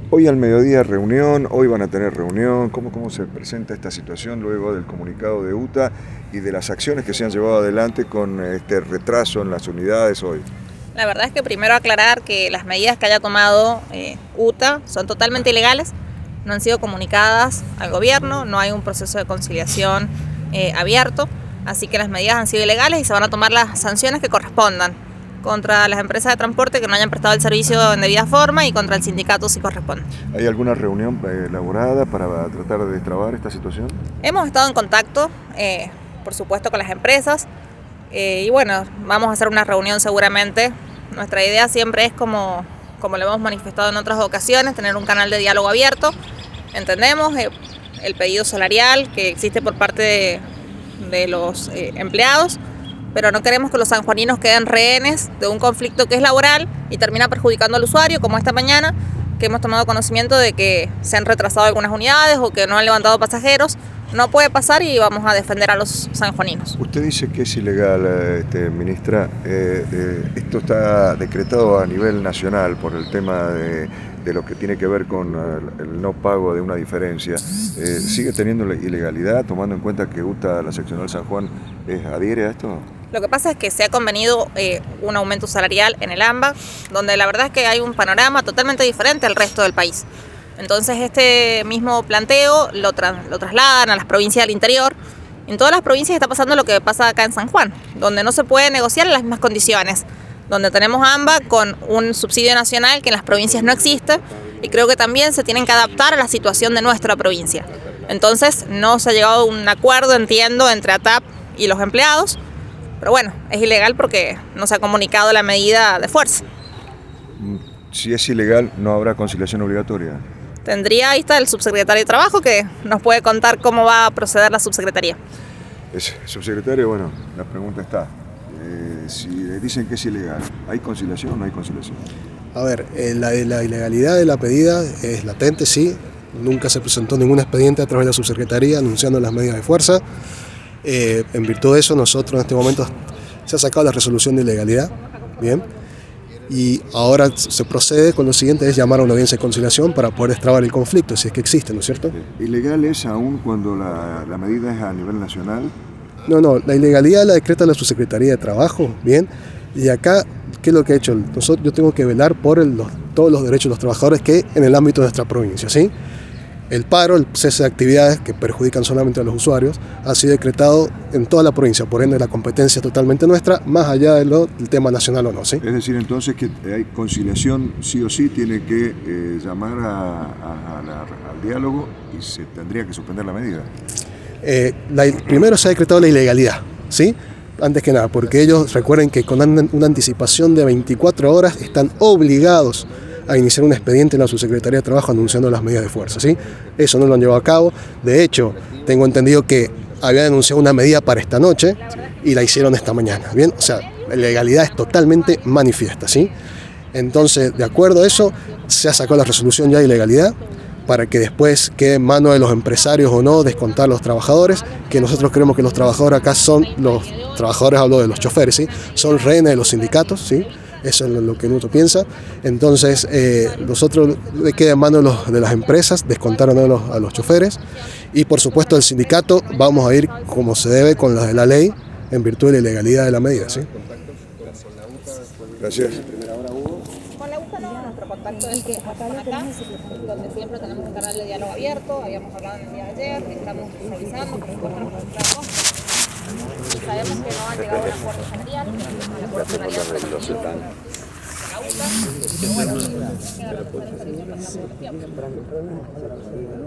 Hoy al mediodía reunión, hoy van a tener reunión. ¿Cómo se presenta esta situación luego del comunicado de UTA y de las acciones que se han llevado adelante con este retraso en las unidades hoy? La verdad es que primero aclarar que las medidas que haya tomado UTA son totalmente ilegales, no han sido comunicadas al gobierno, no hay un proceso de conciliación abierto, así que las medidas han sido ilegales y se van a tomar las sanciones que correspondan contra las empresas de transporte que no hayan prestado el servicio en debida forma y contra el sindicato si corresponde. ¿Hay alguna reunión elaborada para tratar de destrabar esta situación? Hemos estado en contacto, por supuesto, con las empresas y bueno, vamos a hacer una reunión seguramente. Nuestra idea siempre es, como lo hemos manifestado en otras ocasiones, tener un canal de diálogo abierto. Entendemos el pedido salarial que existe por parte de los empleados, pero no queremos que los sanjuaninos queden rehenes de un conflicto que es laboral y termina perjudicando al usuario, como esta mañana, que hemos tomado conocimiento de que se han retrasado algunas unidades o que no han levantado pasajeros. No puede pasar y vamos a defender a los sanjuaninos. Usted dice que es ilegal, ministra. Esto está decretado a nivel nacional por el tema de lo que tiene que ver con el no pago de una diferencia. ¿Sigue teniendo la ilegalidad, tomando en cuenta que UTA, la seccional San Juan, adhiere a esto? Lo que pasa es que se ha convenido un aumento salarial en el AMBA, donde la verdad es que hay un panorama totalmente diferente al resto del país. Entonces este mismo planteo lo trasladan a las provincias del interior. En todas las provincias está pasando lo que pasa acá en San Juan, donde no se puede negociar en las mismas condiciones, donde tenemos AMBA con un subsidio nacional que en las provincias no existe y creo que también se tienen que adaptar a la situación de nuestra provincia. Entonces no se ha llegado a un acuerdo, entiendo, entre ATAP y los empleados, pero bueno, es ilegal porque no se ha comunicado la medida de fuerza. Si es ilegal, ¿no habrá conciliación obligatoria? Ahí está el subsecretario de Trabajo que nos puede contar cómo va a proceder la subsecretaría. Subsecretario, bueno, la pregunta está. Si dicen que es ilegal, ¿hay conciliación o no hay conciliación? A ver, la ilegalidad de la pedida es latente, sí. Nunca se presentó ningún expediente a través de la subsecretaría anunciando las medidas de fuerza. En virtud de eso, nosotros en este momento se ha sacado la resolución de ilegalidad, ¿bien? Y ahora se procede con lo siguiente, es llamar a una audiencia de conciliación para poder destrabar el conflicto, si es que existe, ¿no es cierto? ¿Ilegal es aún cuando la medida es a nivel nacional? No, la ilegalidad la decreta la subsecretaría de Trabajo, ¿bien? Y acá, ¿qué es lo que he hecho? Yo tengo que velar por todos los derechos de los trabajadores que en el ámbito de nuestra provincia, ¿sí? El paro, el cese de actividades que perjudican solamente a los usuarios, ha sido decretado en toda la provincia, por ende la competencia es totalmente nuestra, más allá del tema nacional o no, ¿sí? Es decir, entonces que hay conciliación, sí o sí, tiene que llamar al diálogo y se tendría que suspender la medida. Primero se ha decretado la ilegalidad, ¿sí? Antes que nada, porque ellos recuerden que con una anticipación de 24 horas están obligados a iniciar un expediente en la subsecretaría de Trabajo anunciando las medidas de fuerza, ¿sí? Eso no lo han llevado a cabo. De hecho, tengo entendido que habían anunciado una medida para esta noche y la hicieron esta mañana, ¿bien? O sea, la ilegalidad es totalmente manifiesta, ¿sí? Entonces, de acuerdo a eso, se ha sacado la resolución ya de ilegalidad para que después quede en manos de los empresarios o no descontar a los trabajadores, que nosotros creemos que los trabajadores acá son, los trabajadores, hablo de los choferes, ¿sí? Son rehenes de los sindicatos, ¿sí? Eso es lo que uno piensa. Entonces, nosotros le queda en manos de las empresas descontar a los choferes y, por supuesto, el sindicato vamos a ir como se debe con la de la ley en virtud de la ilegalidad de la medida, ¿sí? Gracias. Con la UTA no, nuestro contacto es acá, donde siempre tenemos un canal de diálogo abierto, habíamos hablado en el día de ayer, estamos revisando, por supuesto nos encontramos. Sabemos que no ha llegado a un acuerdo salarial, al acuerdo salarial preventivo de la UTA, pero bueno, queda realizar el servicio pasando el tiempo.